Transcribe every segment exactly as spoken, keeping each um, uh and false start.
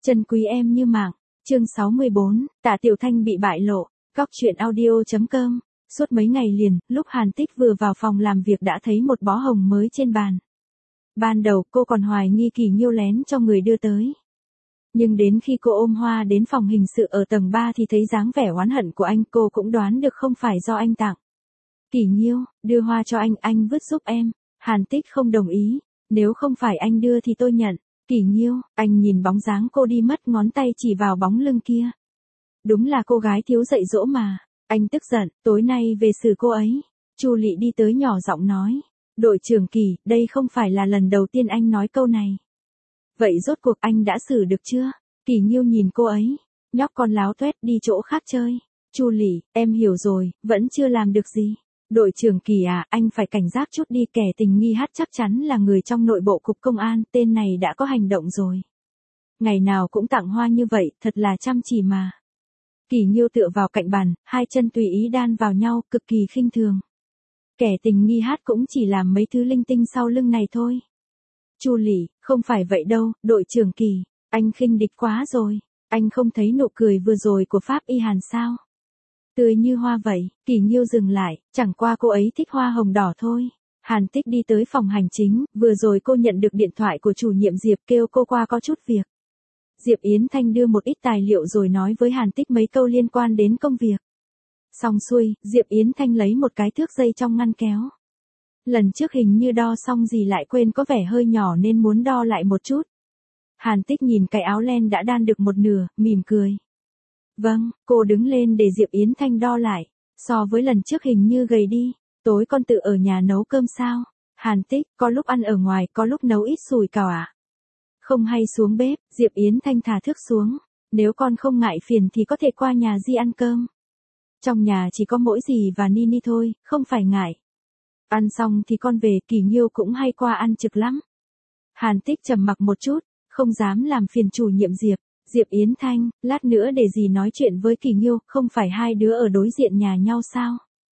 Trân quý em như mạng. Chương sáu mươi bốn, Tạ Tiểu Thanh bị bại lộ. Góc truyện audio chấm com. Suốt mấy ngày liền, lúc Hàn Tích vừa vào phòng làm việc đã thấy một bó hồng mới trên bàn. Ban đầu cô còn hoài nghi Kỳ Nghiêu lén cho người đưa tới. Nhưng đến khi cô ôm hoa đến phòng hình sự ở tầng ba thì thấy dáng vẻ oán hận của anh, cô cũng đoán được không phải do anh tặng. Kỳ Nghiêu, đưa hoa cho anh, anh vứt giúp em. Hàn Tích không đồng ý. Nếu không phải anh đưa thì tôi nhận. Kỳ Nghiêu, anh nhìn bóng dáng cô đi mất, ngón tay chỉ vào bóng lưng kia. Đúng là cô gái thiếu dạy dỗ mà. Anh tức giận, tối nay về xử cô ấy. Chu Lị đi tới nhỏ giọng nói. Đội trưởng Kỳ, đây không phải là lần đầu tiên anh nói câu này. Vậy rốt cuộc anh đã xử được chưa? Kỳ Nghiêu nhìn cô ấy. Nhóc con láo tuét, đi chỗ khác chơi. Chu Lị, em hiểu rồi, vẫn chưa làm được gì. Đội trưởng Kỳ à, anh phải cảnh giác chút đi, kẻ tình nghi hát chắc chắn là người trong nội bộ cục công an, tên này đã có hành động rồi. Ngày nào cũng tặng hoa như vậy, thật là chăm chỉ mà. Kỳ Nghiêu tựa vào cạnh bàn, hai chân tùy ý đan vào nhau, cực kỳ khinh thường. Kẻ tình nghi hát cũng chỉ làm mấy thứ linh tinh sau lưng này thôi. Chu Lị, không phải vậy đâu, đội trưởng Kỳ, anh khinh địch quá rồi. Anh không thấy nụ cười vừa rồi của Pháp Y Hàn sao? Tươi như hoa vậy. Kỳ Nghiêu dừng lại, chẳng qua cô ấy thích hoa hồng đỏ thôi. Hàn Tích đi tới phòng hành chính, vừa rồi cô nhận được điện thoại của chủ nhiệm Diệp kêu cô qua có chút việc. Diệp Yến Thanh đưa một ít tài liệu rồi nói với Hàn Tích mấy câu liên quan đến công việc. Xong xuôi, Diệp Yến Thanh lấy một cái thước dây trong ngăn kéo. Lần trước hình như đo xong gì lại quên, có vẻ hơi nhỏ nên muốn đo lại một chút. Hàn Tích nhìn cái áo len đã đan được một nửa, mỉm cười. Vâng, cô đứng lên để Diệp Yến Thanh đo lại. So với lần trước hình như gầy đi. Tối con tự ở nhà nấu cơm sao? Hàn Tích, có lúc ăn ở ngoài, có lúc nấu ít sủi cảo ạ. À? Không hay xuống bếp. Diệp Yến Thanh thả thước xuống. Nếu con không ngại phiền thì có thể qua nhà Di ăn cơm. Trong nhà chỉ có mỗi dì và Nini thôi, không phải ngại. Ăn xong thì con về. Kỳ Nghiêu cũng hay qua ăn trực lắm. Hàn Tích trầm mặc một chút, không dám làm phiền chủ nhiệm Diệp. Diệp Yến Thanh, lát nữa để dì nói chuyện với Kỳ Nghiêu, không phải hai đứa ở đối diện nhà nhau sao?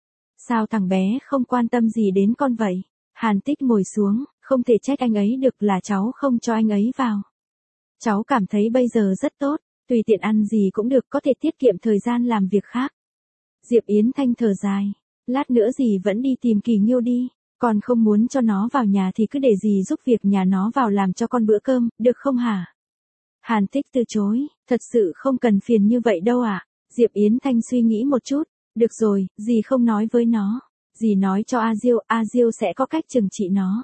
Sao thằng bé không quan tâm gì đến con vậy? Hàn Tích ngồi xuống, không thể trách anh ấy được, là cháu không cho anh ấy vào. Cháu cảm thấy bây giờ rất tốt, tùy tiện ăn gì cũng được, có thể tiết kiệm thời gian làm việc khác. Diệp Yến Thanh thở dài, lát nữa dì vẫn đi tìm Kỳ Nghiêu đi, con không muốn cho nó vào nhà thì cứ để dì giúp việc nhà nó vào làm cho con bữa cơm, được không hả? Hàn Tích từ chối, thật sự không cần phiền như vậy đâu ạ. À? Diệp Yến Thanh suy nghĩ một chút, được rồi, dì không nói với nó, dì nói cho A Diêu, A Diêu sẽ có cách trừng trị nó.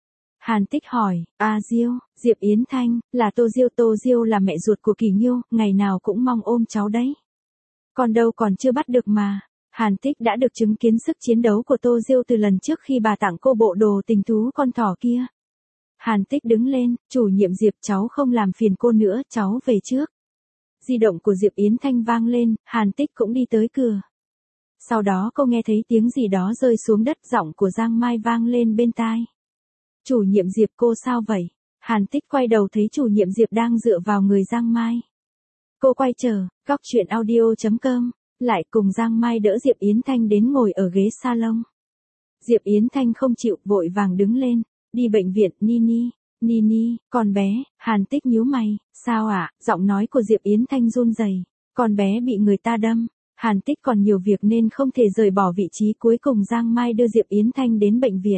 Hàn Tích hỏi, A Diêu, Diệp Yến Thanh, là Tô Diêu, Tô Diêu là mẹ ruột của Kỳ Nghiêu, ngày nào cũng mong ôm cháu đấy. Còn đâu còn chưa bắt được mà. Hàn Tích đã được chứng kiến sức chiến đấu của Tô Diêu từ lần trước khi bà tặng cô bộ đồ tình thú con thỏ kia. Hàn Tích đứng lên, chủ nhiệm Diệp, cháu không làm phiền cô nữa, cháu về trước. Di động của Diệp Yến Thanh vang lên, Hàn Tích cũng đi tới cửa. Sau đó cô nghe thấy tiếng gì đó rơi xuống đất, giọng của Giang Mai vang lên bên tai. Chủ nhiệm Diệp, cô sao vậy? Hàn Tích quay đầu thấy chủ nhiệm Diệp đang dựa vào người Giang Mai. Cô quay trở, góc truyện audio chấm com, lại cùng Giang Mai đỡ Diệp Yến Thanh đến ngồi ở ghế salon. Diệp Yến Thanh không chịu, vội vàng đứng lên. Đi bệnh viện, Nini, Nini, con bé. Hàn Tích nhíu mày, sao ạ? À? Giọng nói của Diệp Yến Thanh run rẩy. Con bé bị người ta đâm. Hàn Tích còn nhiều việc nên không thể rời bỏ vị trí, cuối cùng Giang Mai đưa Diệp Yến Thanh đến bệnh viện.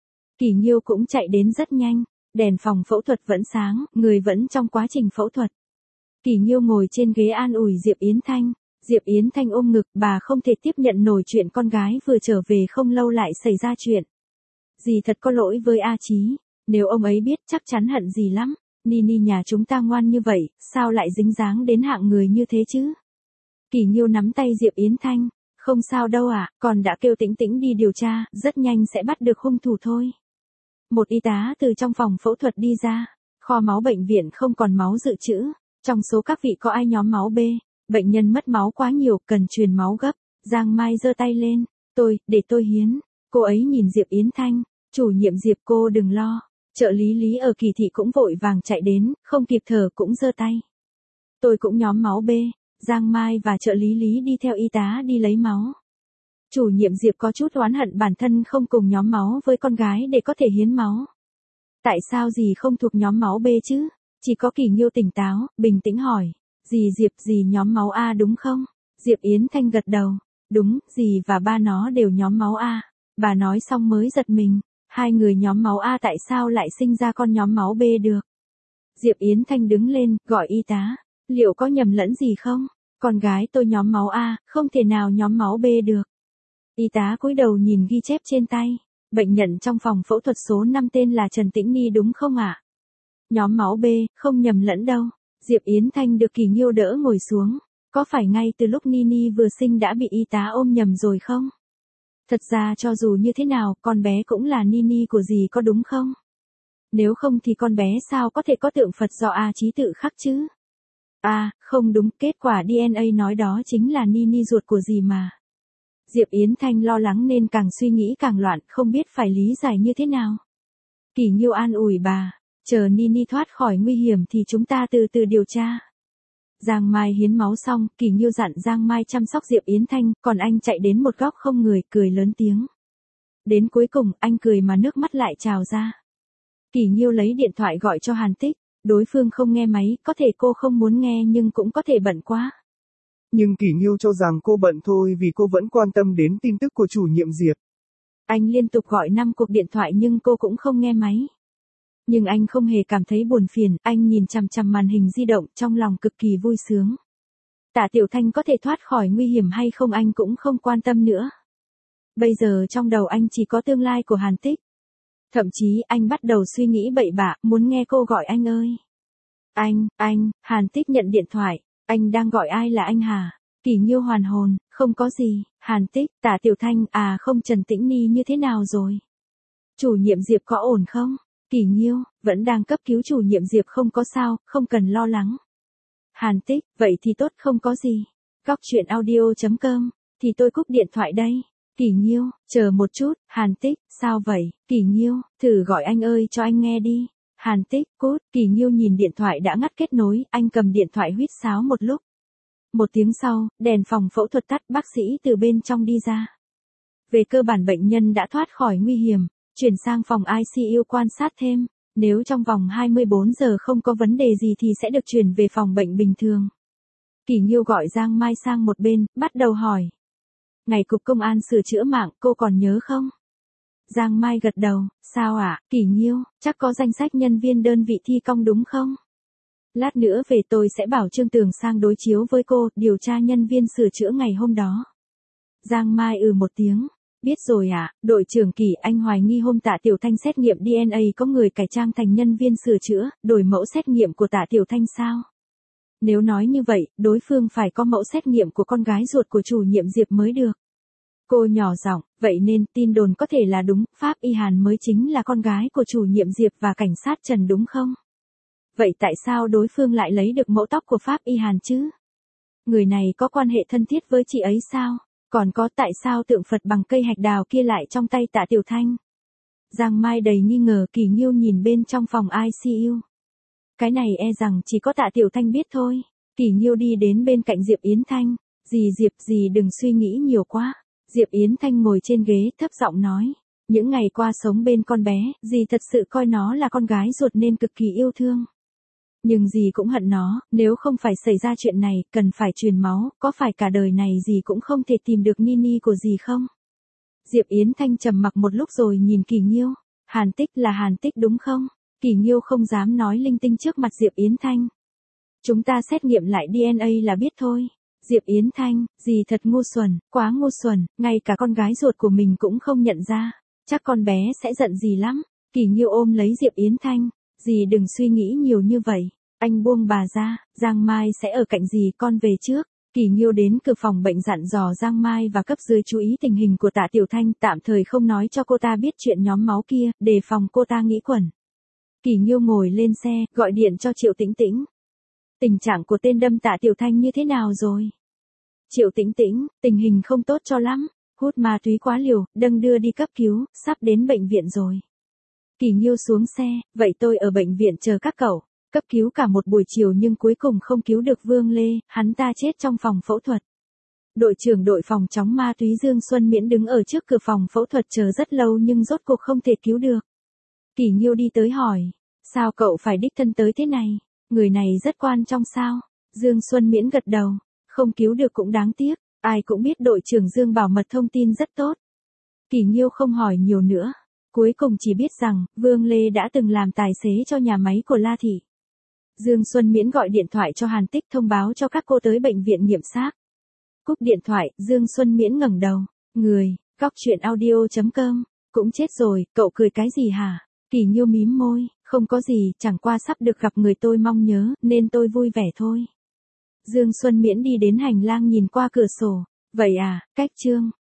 Kỳ Nghiêu cũng chạy đến rất nhanh, đèn phòng phẫu thuật vẫn sáng, người vẫn trong quá trình phẫu thuật. Kỳ Nghiêu ngồi trên ghế an ủi Diệp Yến Thanh. Diệp Yến Thanh ôm ngực, bà không thể tiếp nhận nổi chuyện con gái vừa trở về không lâu lại xảy ra chuyện. Dì thật có lỗi với A Chí, nếu ông ấy biết chắc chắn hận dì lắm. Nini nhà chúng ta ngoan như vậy, sao lại dính dáng đến hạng người như thế chứ? Kỳ Nghiêu nắm tay Diệp Yến Thanh, không sao đâu ạ, à, còn đã kêu Tĩnh Tĩnh đi điều tra, rất nhanh sẽ bắt được hung thủ thôi. Một y tá từ trong phòng phẫu thuật đi ra, kho máu bệnh viện không còn máu dự trữ, trong số các vị có ai nhóm máu B, bệnh nhân mất máu quá nhiều, cần truyền máu gấp. Giang Mai giơ tay lên, tôi, để tôi hiến. Cô ấy nhìn Diệp Yến Thanh, chủ nhiệm Diệp, cô đừng lo. Trợ lý Lý ở Kỳ thị cũng vội vàng chạy đến, không kịp thở cũng giơ tay. Tôi cũng nhóm máu B. Giang Mai và trợ lý Lý đi theo y tá đi lấy máu. Chủ nhiệm Diệp có chút oán hận bản thân không cùng nhóm máu với con gái để có thể hiến máu. Tại sao dì không thuộc nhóm máu B chứ? Chỉ có Kỳ Nghiêu tỉnh táo, bình tĩnh hỏi. Dì Diệp dì nhóm máu A đúng không? Diệp Yến Thanh gật đầu. Đúng, dì và ba nó đều nhóm máu A. Bà nói xong mới giật mình. Hai người nhóm máu A tại sao lại sinh ra con nhóm máu B được? Diệp Yến Thanh đứng lên, gọi y tá. Liệu có nhầm lẫn gì không? Con gái tôi nhóm máu A, không thể nào nhóm máu B được. Y tá cúi đầu nhìn ghi chép trên tay. Bệnh nhân trong phòng phẫu thuật số năm tên là Trần Tĩnh Nhi đúng không ạ? À? Nhóm máu B, không nhầm lẫn đâu. Diệp Yến Thanh được Kỳ Nghiêu đỡ ngồi xuống. Có phải ngay từ lúc Nini vừa sinh đã bị y tá ôm nhầm rồi không? Thật ra cho dù như thế nào, con bé cũng là Nini của dì có đúng không? Nếu không thì con bé sao có thể có tượng Phật do A Chí tự khắc chứ? À, không đúng, kết quả đê en a nói đó chính là Nini ruột của dì mà. Diệp Yến Thanh lo lắng nên càng suy nghĩ càng loạn, không biết phải lý giải như thế nào. Kỳ Nghiêu an ủi bà, chờ Nini thoát khỏi nguy hiểm thì chúng ta từ từ điều tra. Giang Mai hiến máu xong, Kỳ Nghiêu dặn Giang Mai chăm sóc Diệp Yến Thanh, còn anh chạy đến một góc không người, cười lớn tiếng. Đến cuối cùng, anh cười mà nước mắt lại trào ra. Kỳ Nghiêu lấy điện thoại gọi cho Hàn Tích, đối phương không nghe máy, có thể cô không muốn nghe nhưng cũng có thể bận quá. Nhưng Kỳ Nghiêu cho rằng cô bận thôi vì cô vẫn quan tâm đến tin tức của chủ nhiệm Diệp. Anh liên tục gọi năm cuộc điện thoại nhưng cô cũng không nghe máy. Nhưng anh không hề cảm thấy buồn phiền, anh nhìn chằm chằm màn hình di động trong lòng cực kỳ vui sướng. Tạ Tiểu Thanh có thể thoát khỏi nguy hiểm hay không anh cũng không quan tâm nữa. Bây giờ trong đầu anh chỉ có tương lai của Hàn Tích. Thậm chí anh bắt đầu suy nghĩ bậy bạ, muốn nghe cô gọi anh ơi. Anh, anh, Hàn Tích nhận điện thoại, anh đang gọi ai là anh hả? Kỳ Nghiêu hoàn hồn, không có gì, Hàn Tích, Tạ Tiểu Thanh, à không Trần Tĩnh Nhi như thế nào rồi? Chủ nhiệm Diệp có ổn không? Kỳ Nghiêu, vẫn đang cấp cứu chủ nhiệm Diệp không có sao, không cần lo lắng. Hàn Tích, vậy thì tốt không có gì. Góc chuyện audio chấm com, thì tôi cúp điện thoại đây. Kỳ Nghiêu, chờ một chút, Hàn Tích, sao vậy? Kỳ Nghiêu, thử gọi anh ơi cho anh nghe đi. Hàn Tích, cút, Kỳ Nghiêu nhìn điện thoại đã ngắt kết nối, anh cầm điện thoại huýt sáo một lúc. Một tiếng sau, đèn phòng phẫu thuật tắt, bác sĩ từ bên trong đi ra. Về cơ bản bệnh nhân đã thoát khỏi nguy hiểm, chuyển sang phòng i xê u quan sát thêm. Nếu trong vòng hai mươi bốn giờ không có vấn đề gì thì sẽ được chuyển về phòng bệnh bình thường. Kỳ Nghiêu gọi Giang Mai sang một bên, bắt đầu hỏi. Ngày cục công an sửa chữa mạng, cô còn nhớ không? Giang Mai gật đầu, sao ạ, à? Kỳ Nghiêu, chắc có danh sách nhân viên đơn vị thi công đúng không? Lát nữa về tôi sẽ bảo Trương Tường sang đối chiếu với cô, điều tra nhân viên sửa chữa ngày hôm đó. Giang Mai ừ một tiếng. Biết rồi ạ, à, đội trưởng Kỳ, anh hoài nghi hôm Tạ Tiểu Thanh xét nghiệm đê en a có người cải trang thành nhân viên sửa chữa, đổi mẫu xét nghiệm của Tạ Tiểu Thanh sao? Nếu nói như vậy, đối phương phải có mẫu xét nghiệm của con gái ruột của chủ nhiệm Diệp mới được. Cô nhỏ giọng, vậy nên tin đồn có thể là đúng, Pháp Y Hàn mới chính là con gái của chủ nhiệm Diệp và cảnh sát Trần đúng không? Vậy tại sao đối phương lại lấy được mẫu tóc của Pháp Y Hàn chứ? Người này có quan hệ thân thiết với chị ấy sao? Còn có tại sao tượng Phật bằng cây hạch đào kia lại trong tay Tạ Tiểu Thanh? Giang Mai đầy nghi ngờ. Kỳ Nghiêu nhìn bên trong phòng i xê u. Cái này e rằng chỉ có Tạ Tiểu Thanh biết thôi. Kỳ Nghiêu đi đến bên cạnh Diệp Yến Thanh. Dì Diệp dì đừng suy nghĩ nhiều quá. Diệp Yến Thanh ngồi trên ghế thấp giọng nói. Những ngày qua sống bên con bé, dì thật sự coi nó là con gái ruột nên cực kỳ yêu thương. Nhưng dì cũng hận nó, nếu không phải xảy ra chuyện này, cần phải truyền máu, có phải cả đời này dì cũng không thể tìm được Nini của dì không? Diệp Yến Thanh trầm mặc một lúc rồi nhìn Kỳ Nghiêu. Hàn Tích là Hàn Tích đúng không? Kỳ Nghiêu không dám nói linh tinh trước mặt Diệp Yến Thanh. Chúng ta xét nghiệm lại đê en a là biết thôi. Diệp Yến Thanh, dì thật ngu xuẩn, quá ngu xuẩn, ngay cả con gái ruột của mình cũng không nhận ra. Chắc con bé sẽ giận dì lắm. Kỳ Nghiêu ôm lấy Diệp Yến Thanh. Dì đừng suy nghĩ nhiều như vậy. Anh buông bà ra, Giang Mai sẽ ở cạnh dì, con về trước. Kỳ Nghiêu đến cửa phòng bệnh dặn dò Giang Mai và cấp dưới chú ý tình hình của Tạ Tiểu Thanh, tạm thời không nói cho cô ta biết chuyện nhóm máu kia, đề phòng cô ta nghĩ quẩn. Kỳ Nghiêu ngồi lên xe, gọi điện cho Triệu Tĩnh Tĩnh. Tình trạng của tên đâm Tạ Tiểu Thanh như thế nào rồi? Triệu Tĩnh Tĩnh, tình hình không tốt cho lắm, hút ma túy quá liều, đâng đưa đi cấp cứu, sắp đến bệnh viện rồi. Kỳ Nghiêu xuống xe, vậy tôi ở bệnh viện chờ các cậu. Cấp cứu cả một buổi chiều nhưng cuối cùng không cứu được Vương Lê, hắn ta chết trong phòng phẫu thuật. Đội trưởng đội phòng chống ma túy Dương Xuân Miễn đứng ở trước cửa phòng phẫu thuật chờ rất lâu nhưng rốt cuộc không thể cứu được. Kỳ Nghiêu đi tới hỏi, sao cậu phải đích thân tới thế này? Người này rất quan trọng sao? Dương Xuân Miễn gật đầu. Không cứu được cũng đáng tiếc. Ai cũng biết đội trưởng Dương bảo mật thông tin rất tốt. Kỷ Nghiêu không hỏi nhiều nữa. Cuối cùng chỉ biết rằng, Vương Lê đã từng làm tài xế cho nhà máy của La Thị. Dương Xuân Miễn gọi điện thoại cho Hàn Tích thông báo cho các cô tới bệnh viện nghiệm xác. Cúp điện thoại, Dương Xuân Miễn ngẩng đầu. Người, góc chuyện audio chấm com. Cũng chết rồi, cậu cười cái gì hả? Kỷ Nghiêu mím môi, không có gì, chẳng qua sắp được gặp người tôi mong nhớ, nên tôi vui vẻ thôi. Dương Xuân Miễn đi đến hành lang nhìn qua cửa sổ. Vậy à, cách Trương.